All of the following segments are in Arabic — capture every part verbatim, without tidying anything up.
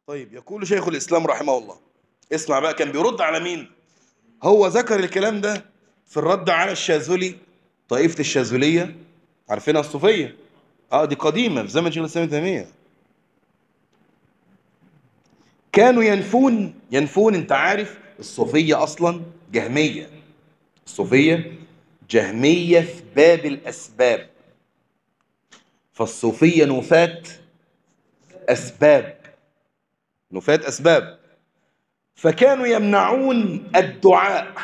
طيب يقول شيخ الإسلام رحمه الله، اسمع بقى، كان بيرد على مين؟ هو ذكر الكلام ده في الرد على الشاذلي، طائفة الشاذلية، عارفينها الصوفية. اه دي قديمة في زمن شيخ الإسلام ابن تيمية. كانوا ينفون ينفون انت عارف الصوفية أصلا جهمية. الصوفية جهمية في باب الأسباب، فالصوفية نفاة أسباب، نفاة أسباب. فكانوا يمنعون الدعاء.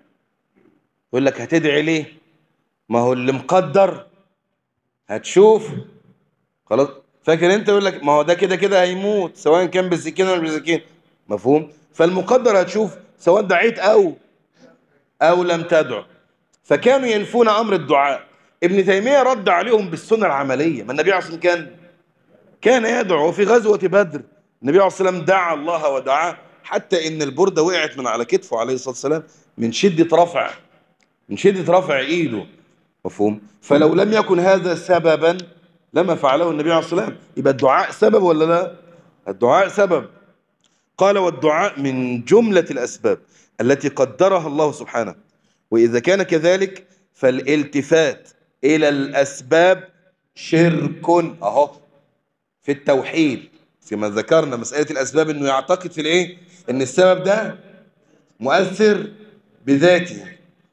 يقول لك هتدعي ليه؟ ما هو اللي مقدر هتشوف. خلاص، فاكر انت؟ يقول لك ما هو ده كده كده هيموت سواء كان بالسكينه ولا بالسكينه. مفهوم؟ فالمقدر هتشوف سواء دعيت او او لم تدع. فكانوا ينفون امر الدعاء. ابن تيميه رد عليهم بالسنه العمليه. ما النبي عليه الصلاه والسلام كان كان يدعو في غزوه بدر. النبي عليه الصلاه والسلام دعا الله ودعاه، حتى ان البرده وقعت من على كتفه عليه الصلاه والسلام من شده رفع من شده رفع ايده. مفهوم؟ فلو لم يكن هذا سببا لما فعله النبي عليه الصلاة والسلام. يبقى الدعاء سبب ولا لا؟ الدعاء سبب. قال والدعاء من جملة الأسباب التي قدرها الله سبحانه، وإذا كان كذلك فالالتفات إلى الأسباب شرك. أهو في التوحيد كما ذكرنا مسألة الأسباب، إنه يعتقد في الإيه؟ إن السبب ده مؤثر بذاته.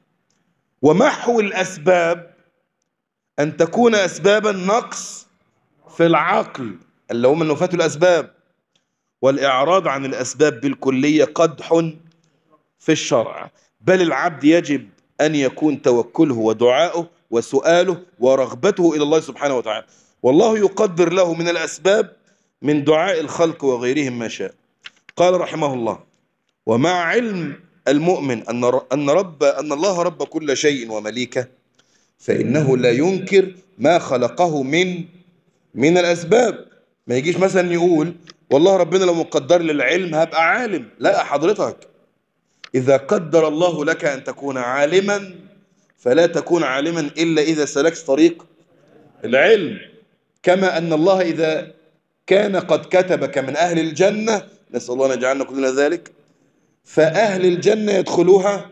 ومحو الأسباب أن تكون أسبابا نقص في العقل اللي هم نفاة الأسباب، والإعراض عن الأسباب بالكلية قدح في الشرع. بل العبد يجب أن يكون توكله ودعاؤه وسؤاله ورغبته إلى الله سبحانه وتعالى، والله يقدر له من الأسباب من دعاء الخلق وغيرهم ما شاء. قال رحمه الله: ومع علم المؤمن أن أن رب أن الله رب كل شيء ومليكه، فإنه لا ينكر ما خلقه من من الأسباب. ما يجيش مثلا يقول والله ربنا لو مقدر لي العلم هبقى عالم. لا حضرتك، إذا قدر الله لك أن تكون عالما فلا تكون عالما إلا إذا سلكت طريق العلم. كما أن الله إذا كان قد كتبك من أهل الجنة، نسأل الله أن يجعلنا كلنا ذلك، فأهل الجنة يدخلوها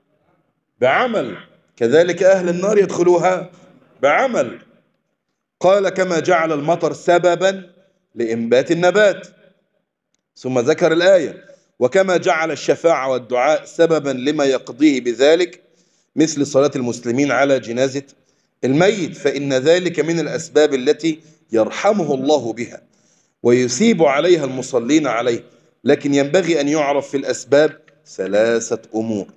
بعمل، كذلك أهل النار يدخلوها بعمل. قال كما جعل المطر سببا لإنبات النبات، ثم ذكر الآية: وكما جعل الشفاعة والدعاء سببا لما يقضيه بذلك مثل صلاة المسلمين على جنازة الميت، فإن ذلك من الأسباب التي يرحمه الله بها ويثيب عليها المصلين عليه. لكن ينبغي أن يعرف في الأسباب ثلاثة أمور.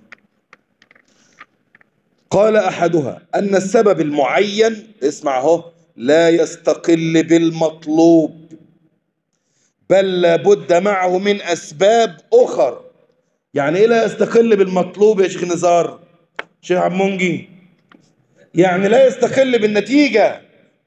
قال أحدها أن السبب المعين، اسمع اهو، لا يستقل بالمطلوب، بل لابد معه من أسباب أخر. يعني إيه لا يستقل بالمطلوب يا شيخ نزار، شيخ عبد المنجي؟ يعني لا يستقل بالنتيجة،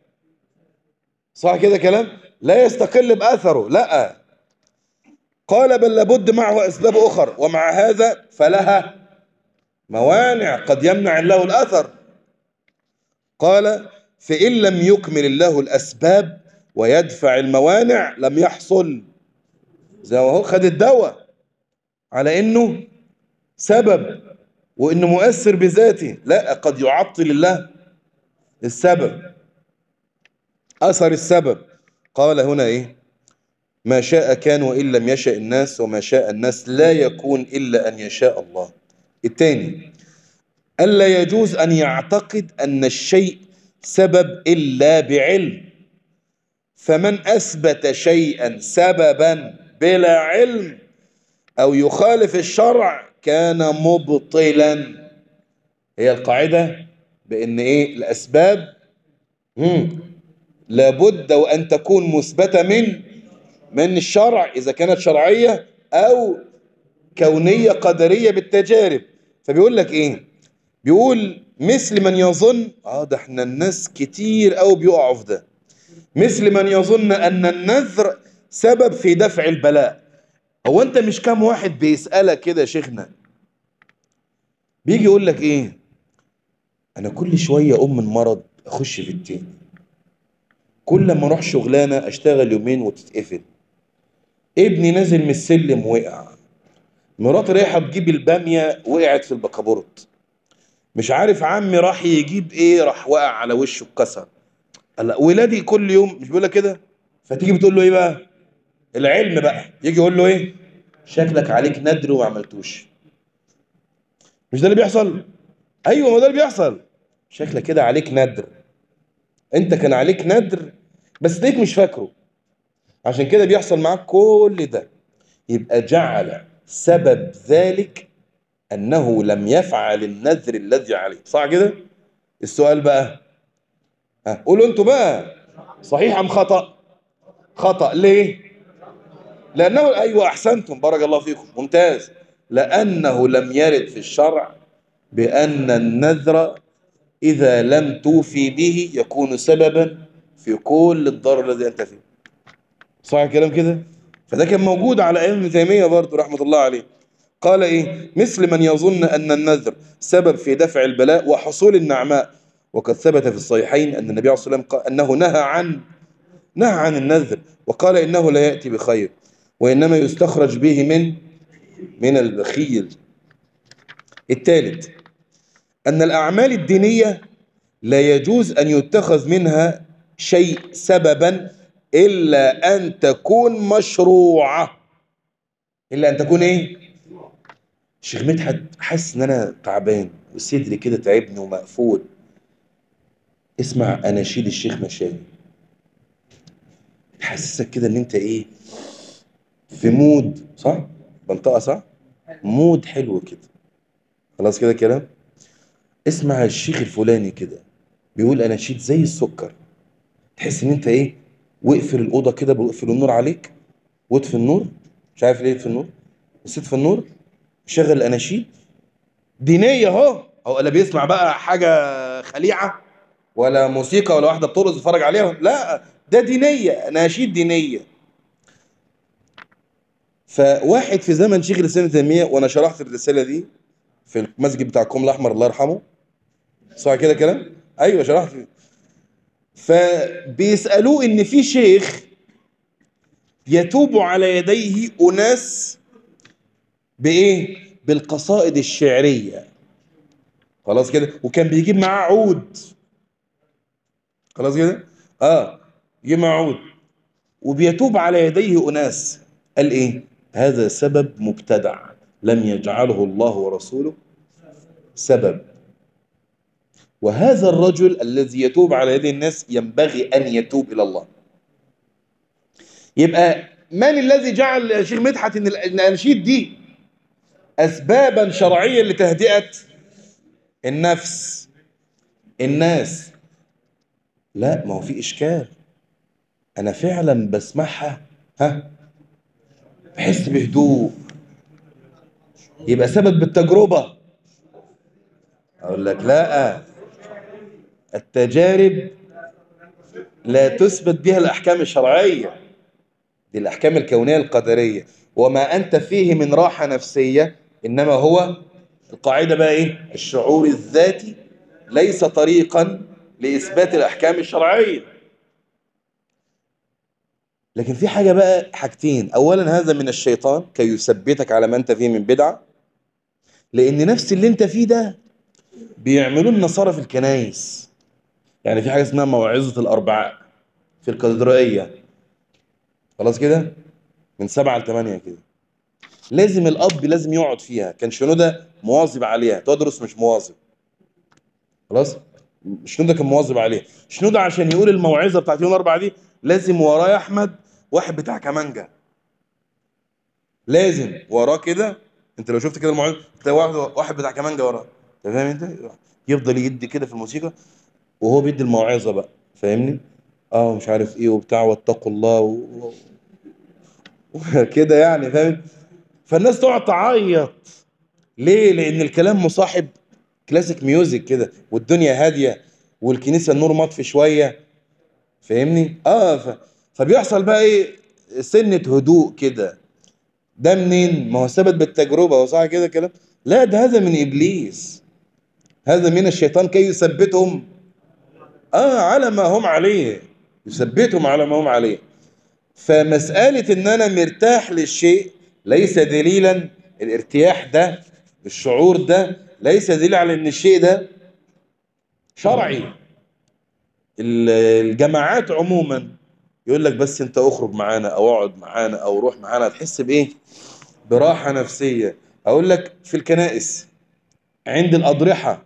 صح كده كلام؟ لا يستقل بأثره، لا. قال بل لابد معه أسباب أخر، ومع هذا فلها موانع قد يمنع الله الأثر. قال فإن لم يكمل الله الأسباب ويدفع الموانع لم يحصل. زي ما هو خد الدواء على إنه سبب وإنه مؤثر بذاته، لا، قد يعطل الله السبب، أثر السبب. قال هنا إيه؟ ما شاء كان وإن لم يشاء الناس، وما شاء الناس لا يكون إلا أن يشاء الله. الثاني: ألا يجوز أن يعتقد أن الشيء سبب إلا بعلم، فمن أثبت شيئا سببا بلا علم أو يخالف الشرع كان مبطلا. هي القاعدة بأن إيه؟ الأسباب مم. لابد وأن تكون مثبتة من من الشرع، إذا كانت شرعية أو كونية قدرية بالتجارب. فبيقول لك إيه؟ بيقول مثل من يظن، آه ده احنا الناس كتير أو بيقعوا في ده، مثل من يظن أن النذر سبب في دفع البلاء. هو أنت مش كام واحد بيسألك كده يا شيخنا، بيجي يقول لك إيه؟ أنا كل شوية أقوم من مرض أخش في التاني، كل ما أروح شغلانة أشتغل يومين وتتقفل، ابني نازل من السلم وقع، مراتي رايحه تجيب الباميه وقعت في البكابورت، مش عارف عمي راح يجيب ايه راح وقع على وشه اتكسر. لا ولادي كل يوم مش بيقول لك كده؟ فتيجي بتقول له ايه بقى؟ العلم بقى يجي يقول له ايه؟ شكلك عليك ندر وما عملتوش. مش ده اللي بيحصل؟ ايوه ما ده اللي بيحصل. شكلك كده عليك ندر، انت كان عليك ندر بس تلاقيك مش فاكره، عشان كده بيحصل معاك كل ده. يبقى جعل سبب ذلك انه لم يفعل النذر الذي عليه، صح كده؟ السؤال بقى، ها قولوا انتوا بقى، صحيح ام خطأ؟ خطأ. ليه؟ لأنه أيوة أحسنتم بارك الله فيكم ممتاز، لأنه لم يرد في الشرع بأن النذر إذا لم توفي به يكون سببا في كل الضرر الذي أنت فيه. صح الكلام كده؟ فده كان موجود على أيام ابن تيمية برضه رحمة الله عليه. قال إيه؟ مثل من يظن أن النذر سبب في دفع البلاء وحصول النعماء، وقد ثبت في الصحيحين أن النبي عليه الصلاة والسلام قال أنه نهى عن نهى عن النذر، وقال إنه لا يأتي بخير وإنما يستخرج به من من البخيل. الثالث أن الأعمال الدينية لا يجوز أن يتخذ منها شيء سببا إلا أن تكون مشروعة. إلا أن تكون إيه؟ الشيخ مدحت حاسس إن أنا تعبان وصدري كده تعبني ومقفول، اسمع أناشيد الشيخ مشاوي، تحسسك كده إن أنت إيه؟ في مود، صح؟ منطقة صح؟ مود حلو كده. خلاص كده كلام؟ اسمع الشيخ الفلاني كده بيقول اناشيد زي السكر، تحس ان انت ايه؟ واقفل الاوضه كده، واقفل النور عليك واطفي النور، مش عارف ليه يطفي النور بس اطفي النور، شغل الاناشيد دينيه اهو، او لا بيسمع بقى حاجه خليعه ولا موسيقى ولا واحده بترقص يتفرج عليها، لا ده دينيه، اناشيد دينيه. فواحد في زمن شيخ الاسلام ابن تيميه، وانا شرحت الرساله دي في المسجد بتاع الكوم الاحمر الله يرحمه، صح كده كلام؟ ايوه شرحت. فبيسألوه إن في شيخ يتوب على يديه أناس بإيه؟ بالقصائد الشعرية. خلاص كده، وكان بيجيب معاه عود. خلاص كده؟ آه يجيب معاه عود وبيتوب على يديه أناس. قال إيه؟ هذا سبب مبتدع لم يجعله الله ورسوله سبب، وهذا الرجل الذي يتوب على يدي الناس ينبغي أن يتوب إلى الله. يبقى من الذي جعل يا شيخ مدحت ان الاناشيد دي اسبابا شرعيه لتهدئه النفس الناس؟ لا ما هو في اشكال، انا فعلا بسمعها ها بحس بهدوء، يبقى سبب بالتجربه؟ اقول لك لا، التجارب لا تثبت بها الاحكام الشرعيه، دي الاحكام الكونيه القدريه، وما انت فيه من راحه نفسيه انما هو القاعدة بقى ايه؟ الشعور الذاتي ليس طريقا لإثبات الأحكام الشرعية. لكن في حاجة بقى، حاجتين، أولا هذا من الشيطان كي يثبتك على ما أنت فيه من بدعة، لأن نفس اللي أنت فيه ده بيعملوه النصارى في الكنايس. يعني في حاجة اسمها موعظة الأربعاء في الكاتدرائية، خلاص كده، من سبعة لثمانية كده، لازم الأب لازم يقعد فيها، كان شنودة مواظب عليها، تدرس مش مواظب، خلاص. شنودة كان مواظب عليه، شنودة عشان يقول الموعظة بتاعت يوم الأربعاء دي لازم وراه يا أحمد واحد بتاع كمانجا، لازم وراه كده. أنت لو شفت كده الموعظة تلاقي واحد واحد بتاع كمانجا وراه، أنت فاهم أنت؟ يفضل يدي كده في الموسيقى وهو بيدي الموعظة بقى، فاهمني؟ اه مش عارف ايه وبتاع واتقوا الله و... وكده يعني، فاهم؟ فالناس تقعد تعيط ليه؟ لأن الكلام مصاحب كلاسيك ميوزك كده، والدنيا هادية والكنيسة النور مطفي شوية، فاهمني؟ اه ف... فبيحصل بقى ايه؟ سنة هدوء كده. ده منين؟ ما هو ثبت بالتجربة، هو صح كده كلام؟ لا ده هذا من ابليس، هذا من الشيطان كي يثبتهم اه على ما هم عليه، يثبتهم على ما هم عليه. فمسألة ان انا مرتاح للشيء ليس دليلا، الارتياح ده الشعور ده ليس دليل على ان الشيء ده شرعي. الجماعات عموما يقول لك بس انت اخرج معانا او اقعد معانا او روح معانا هتحس بايه؟ براحة نفسية. اقول لك في الكنائس، عند الاضرحة،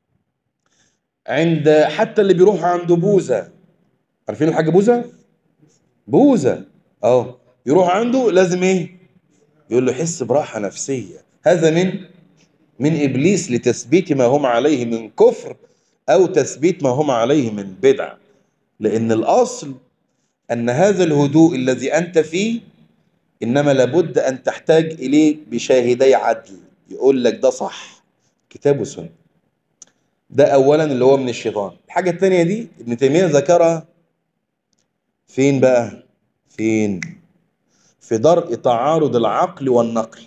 عند حتى اللي بيروحوا عند بوذا، عارفين الحاج بوذا؟ بوذا اهو، يروح عنده لازم ايه؟ يقول له حس براحة نفسية. هذا من من ابليس لتثبيت ما هم عليه من كفر او تثبيت ما هم عليه من بدع. لان الاصل ان هذا الهدوء الذي انت فيه انما لابد ان تحتاج اليه بشاهدي عدل، يقول لك ده صح، كتاب وسنة. ده اولا اللي هو من الشيطان. الحاجة الثانية دي ابن تيمية ذكرها فين بقى؟ فين؟ في درء تعارض العقل والنقل.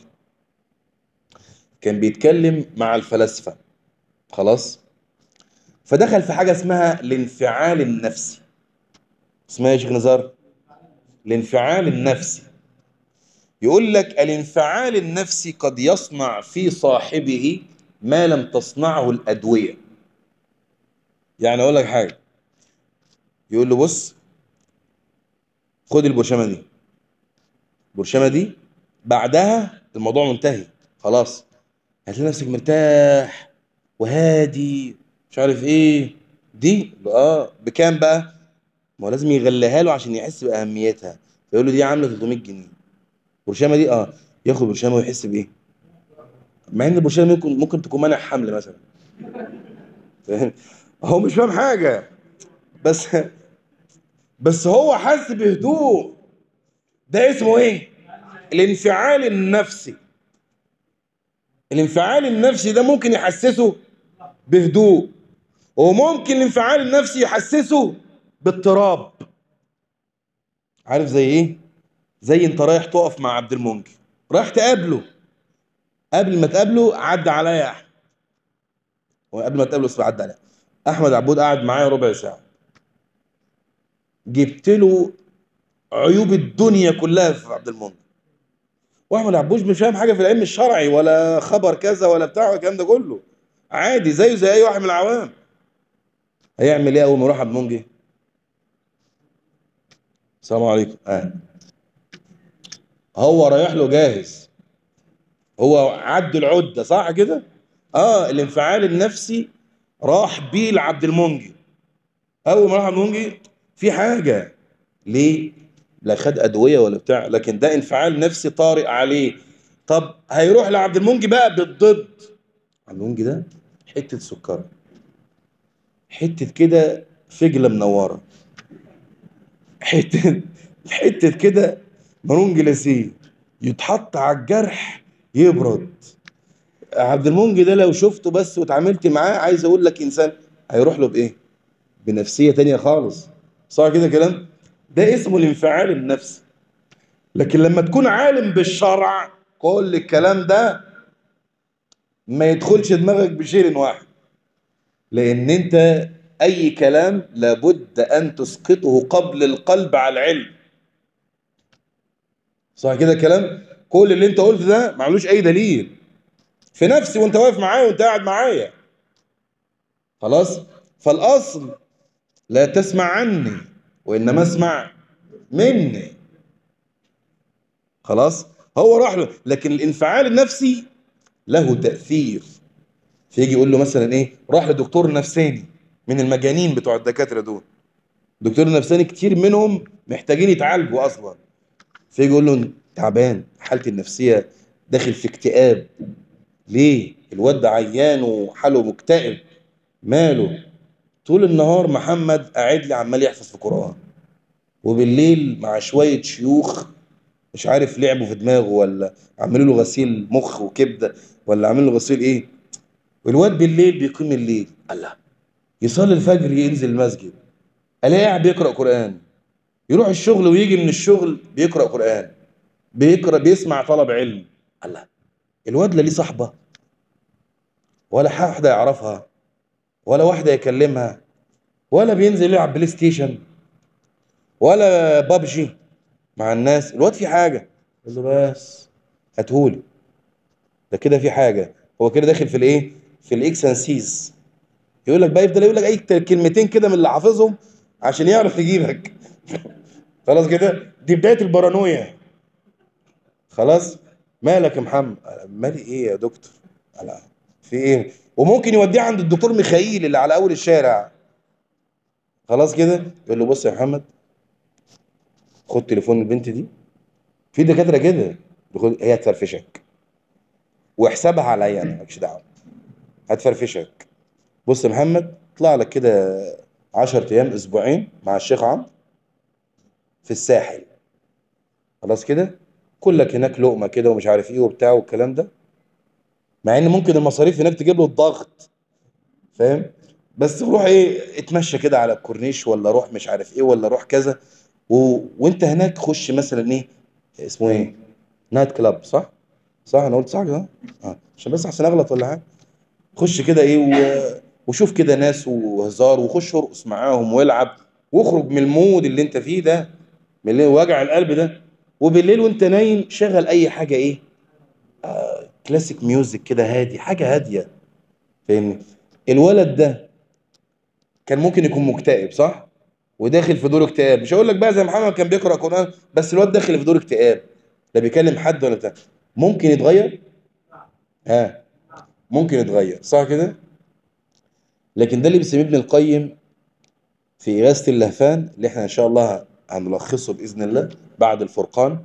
كان بيتكلم مع الفلاسفة، خلاص، فدخل في حاجة اسمها الانفعال النفسي. اسمها يا شيخ نزار؟ الانفعال النفسي. يقول لك الانفعال النفسي قد يصنع في صاحبه ما لم تصنعه الأدوية. يعني أقول لك حاجة، يقول له بص خد البرشامة دي، البرشامة دي بعدها الموضوع منتهي خلاص، هتلاقي نفسك مرتاح وهادي مش عارف ايه. دي اه بكام بقى؟ ما هو لازم يغليها له عشان يحس بأهميتها. فيقول له دي عاملة ثلاثمية جنيه. البرشامة دي اه، ياخد البرشامة ويحس بإيه؟ مع ان البرشامة ممكن ممكن تكون مانع حمل مثلا. فاهم؟ هو مش فاهم حاجة، بس بس هو حس بهدوء. ده اسمه ايه؟ الانفعال النفسي. الانفعال النفسي ده ممكن يحسسه بهدوء، وممكن الانفعال النفسي يحسسه باضطراب. عارف زي ايه؟ زي انت رايح تقف مع عبد المنجي، رايح تقابله، قبل ما تقابله عدى عليا احمد، وقبل ما تقابله اسمع عدى عليا احمد عبود، قعد معايا ربع ساعه، جبت له عيوب الدنيا كلها في عبد المنجي، واحمد عبوش مش فاهم حاجه في العلم الشرعي ولا خبر كذا ولا بتاع الكلام ده كله، عادي زيه زي اي واحد من العوام. هيعمل ايه اول ما يروح عبد المنجي؟ السلام عليكم. اه هو رايح له جاهز، هو عد العده صح كده؟ اه الانفعال النفسي راح بيه لعبد المنجي. اول ما راح عبد المنجي في حاجه، ليه؟ لا خد ادويه ولا بتاع، لكن ده انفعال نفسي طارئ عليه. طب هيروح لعبد المنجي بقى بالضد. عبد المنجي ده حته سكر، حته كده فجله منوره، حته حته كده مارون جلاسيه، يتحط على الجرح يبرد. عبد المنجي ده لو شفته بس واتعاملت معاه، عايز اقول لك انسان هيروح له بايه؟ بنفسيه تانية خالص. صح كده كلام؟ ده اسمه الانفعال النفسي. لكن لما تكون عالم بالشرع كل الكلام ده ما يدخلش دماغك بشيء واحد، لان انت اي كلام لابد ان تسقطه قبل القلب على العلم. صح كده كلام؟ كل اللي انت قلته ده معلوش اي دليل في نفسي وانت واقف معايا وانت قاعد معايا، خلاص. فالاصل لا تسمع عني وانما اسمع مني، خلاص. هو راح له، لكن الانفعال النفسي له تأثير. فيجي يقول له مثلا ايه، راح لدكتور نفساني من المجانين بتوع الدكاترة دول، دكتور نفساني كتير منهم محتاجين يتعالجوا اصلا. فيجي يقول له تعبان، حالتي النفسية داخل في اكتئاب. ليه؟ الواد ده عيان وحاله مكتئب. ماله؟ طول النهار محمد قاعد لي عمال يحفظ في قرآن، وبالليل مع شوية شيوخ مش عارف لعبوا في دماغه ولا عملوا له غسيل مخ وكبدة ولا عملوا له غسيل ايه، والواد بالليل بيقيم الليل. الله، يصلي الفجر ينزل المسجد الاقيه قاعد بيقرأ قرآن، يروح الشغل ويجي من الشغل بيقرأ قرآن، بيقرأ بيسمع طلب علم. الله، الواد لا ليه صاحبة ولا واحدة يعرفها ولا واحدة يكلمها ولا بينزل يلعب بلاي ستيشن ولا بابجي. مع الناس، الواد في حاجه، يقول له بس هاتهولي، ده كده في حاجه، هو كده داخل في الايه، في الاكسنسيز. يقول لك بقى، يفضل يقول لك اي كلمتين كده من اللي حافظهم عشان يعرف يجيبك. خلاص كده، دي بدايه البارانويا. خلاص، مالك يا محمد؟ مالي ايه يا دكتور؟ لا، في ايه؟ وممكن يوديه عند الدكتور ميخائيل اللي على اول الشارع. خلاص كده، يقول له بص يا محمد، خد تليفون البنت دي، في دكاتره كده، بياخد- هي هتفرفشك، واحسبها عليا انا، مالكش دعوه، هتفرفشك. بص يا محمد، اطلع لك كده عشر ايام اسبوعين مع الشيخ عمرو في الساحل. خلاص كده، كلك هناك لقمه كده ومش عارف ايه وبتاع والكلام ده، مع ان ممكن المصاريف هناك تجيب له الضغط، فاهم؟ بس روح ايه، اتمشى كده على الكورنيش، ولا روح مش عارف ايه، ولا روح كذا، و... وانت هناك خش مثلا ايه، اسمه ايه، نايت كلاب، صح؟ صح انا قلت صح كده؟ اه، عشان بس احسن اغلط ولا حاجه. خش كده ايه و... وشوف كده ناس وهزار، وخش ارقص معاهم والعب، واخرج من المود اللي انت فيه ده، من اللي وجع القلب ده. وبالليل وانت نايم شغل اي حاجه ايه، كلاسيك ميوزك كده هادي، حاجه هاديه، فاهمني؟ الولد ده كان ممكن يكون مكتئب، صح؟ وداخل في دور اكتئاب، مش هقول لك بقى زي محمد كان بيقرأ قرآن، بس الواد داخل في دور اكتئاب، لا بيكلم حد ولا بتاع. ممكن يتغير؟ ها، ممكن يتغير، صح كده؟ لكن ده اللي بيسميه ابن القيم في إغاثة اللهفان، اللي احنا ان شاء الله هنلخصه بإذن الله بعد الفرقان.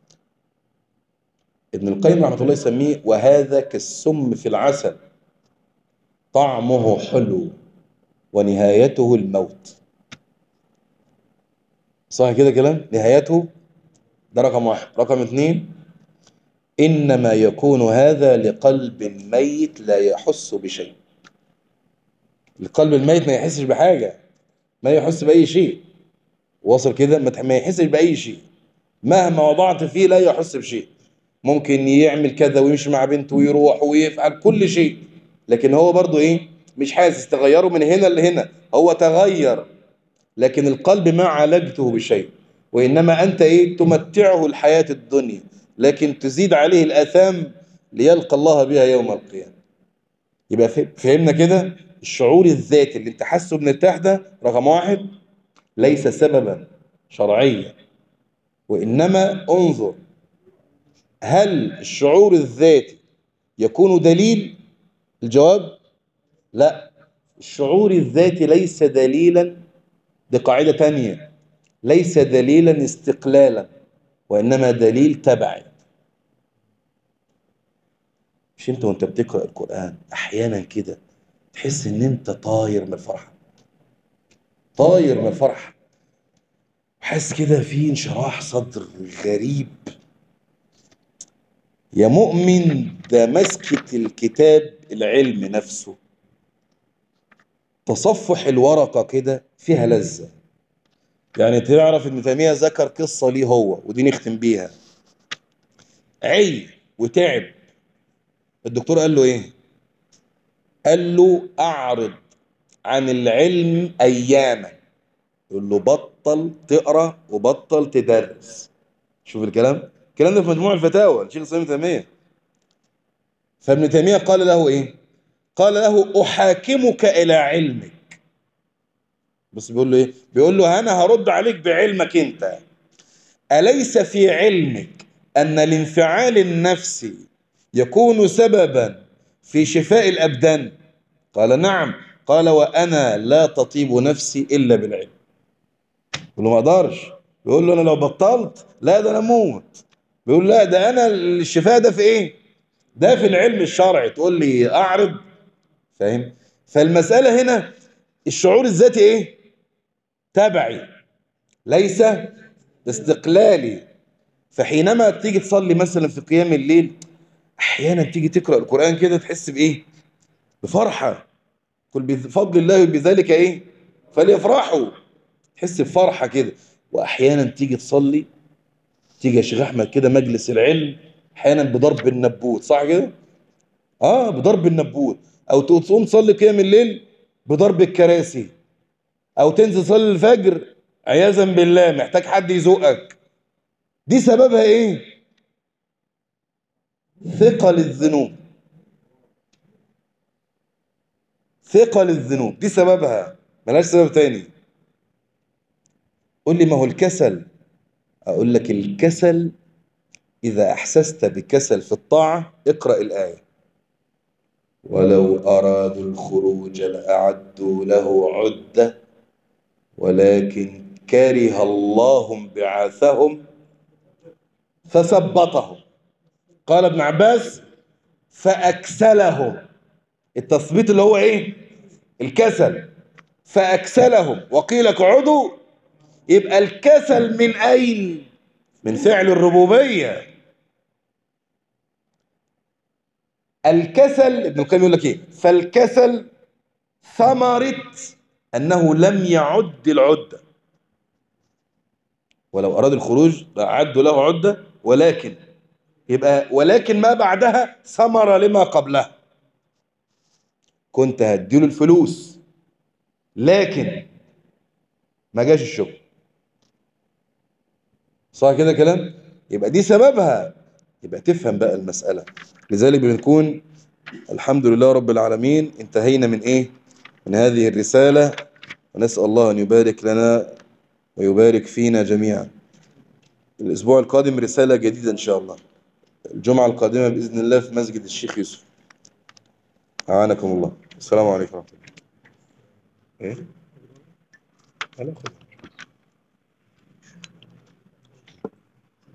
ابن القيم رحمة الله يسميه: وهذا كالسم في العسل، طعمه حلو ونهايته الموت. صح كده كلام؟ نهايته، ده رقم واحد. رقم اتنين: إنما يكون هذا لقلب ميت لا يحس بشيء. القلب الميت ما يحسش بحاجة، ما يحس بأي شيء. واصل كده؟ ما تح- ما يحسش بأي شيء، مهما وضعت فيه لا يحس بشيء. ممكن يعمل كذا ويمشي مع بنته ويروح ويفعل كل شيء، لكن هو برضو ايه، مش حاسس. تغيره من هنا لهنا، هو تغير، لكن القلب ما عالجته بشيء. وإنما أنت إيه، تمتعه الحياة الدنيا، لكن تزيد عليه الآثام ليلقى الله بها يوم القيامة. يبقى فه- فهمنا كده؟ الشعور الذاتي اللي انت حاسه بمرتاح ده، رقم واحد، ليس سببا شرعيا، وإنما انظر، هل الشعور الذاتي يكون دليل؟ الجواب لا، الشعور الذاتي ليس دليلا، دي قاعدة تانية، ليس دليلا استقلالا، وإنما دليل تبعي. مش انت وانت بتقرأ القرآن احيانا كده تحس ان انت طاير من الفرحة، طاير من الفرحة، حاسس كده في انشراح صدر غريب. يا مؤمن، ده مسكة الكتاب العلم نفسه، تصفح الورقة كده فيها لذة. يعني تعرف ابن تيمية ذكر قصة ليه هو، ودي نختم بيها. عي وتعب، الدكتور قال له ايه؟ قال له اعرض عن العلم اياما. يقول له بطل تقرا وبطل تدرس. شوف الكلام، الكلام ده في مجموع الفتاوى الشيخ الاسلام ابن تيميه. فابن تيميه قال له ايه؟ قال له احاكمك الى علمك. بس بيقول له ايه؟ بيقول له انا هرد عليك بعلمك انت. اليس في علمك ان الانفعال النفسي يكون سببا في شفاء الابدان؟ قال نعم. قال وانا لا تطيب نفسي الا بالعلم. بيقول له ما اقدرش. بيقول له انا لو بطلت لا ده انا اموت. بيقول لا، ده انا الشفاء ده في ايه؟ ده في العلم الشرعي، تقول لي اعرض؟ فاهم؟ فالمسألة هنا الشعور الذاتي ايه؟ تبعي، ليس استقلالي. فحينما تيجي تصلي مثلا في قيام الليل، احيانا تيجي تقرأ القرآن كده تحس بايه؟ بفرحة. قل بفضل الله بذلك ايه؟ فليفرحوا. تحس بفرحة كده. واحيانا تيجي تصلي، تيجي يا شيخ احمد كده مجلس العلم، احيانا بضرب النبوت، صح كده؟ اه، بضرب النبوت. او تقوم تصلي قيام الليل بضرب الكراسي، او تنزل تصلي الفجر عياذا بالله محتاج حد يزقك. دي سببها ايه؟ ثقل الذنوب. ثقل الذنوب دي سببها، ملهاش سبب تاني. قول لي ما هو الكسل. اقول لك الكسل اذا احسست بكسل في الطاعة اقرأ الآية: ولو ارادوا الخروج لاعدوا له عدة ولكن كره الله بعاثهم فثبطهم. قال ابن عباس: فأكسلهم. التثبيط اللي هو ايه؟ الكسل. فأكسلهم وقيل اقعدوا. يبقى الكسل من أين؟ من فعل الربوبية. الكسل ابن القيم يقول لك ايه؟ فالكسل ثمرة أنه لم يعد العدة. ولو أراد الخروج لأعدوا له عدة ولكن، يبقى ولكن ما بعدها ثمرة لما قبلها. كنت هديله الفلوس لكن ما جاش الشغل. صح كده كلام؟ يبقى دي سببها. يبقى تفهم بقى المسألة. لذلك بنكون الحمد لله رب العالمين انتهينا من ايه؟ من هذه الرسالة. ونسأل الله أن يبارك لنا ويبارك فينا جميعا. الأسبوع القادم رسالة جديدة إن شاء الله، الجمعة القادمة بإذن الله في مسجد الشيخ يوسف. أعانكم الله. السلام عليكم ورحمة الله. إيه؟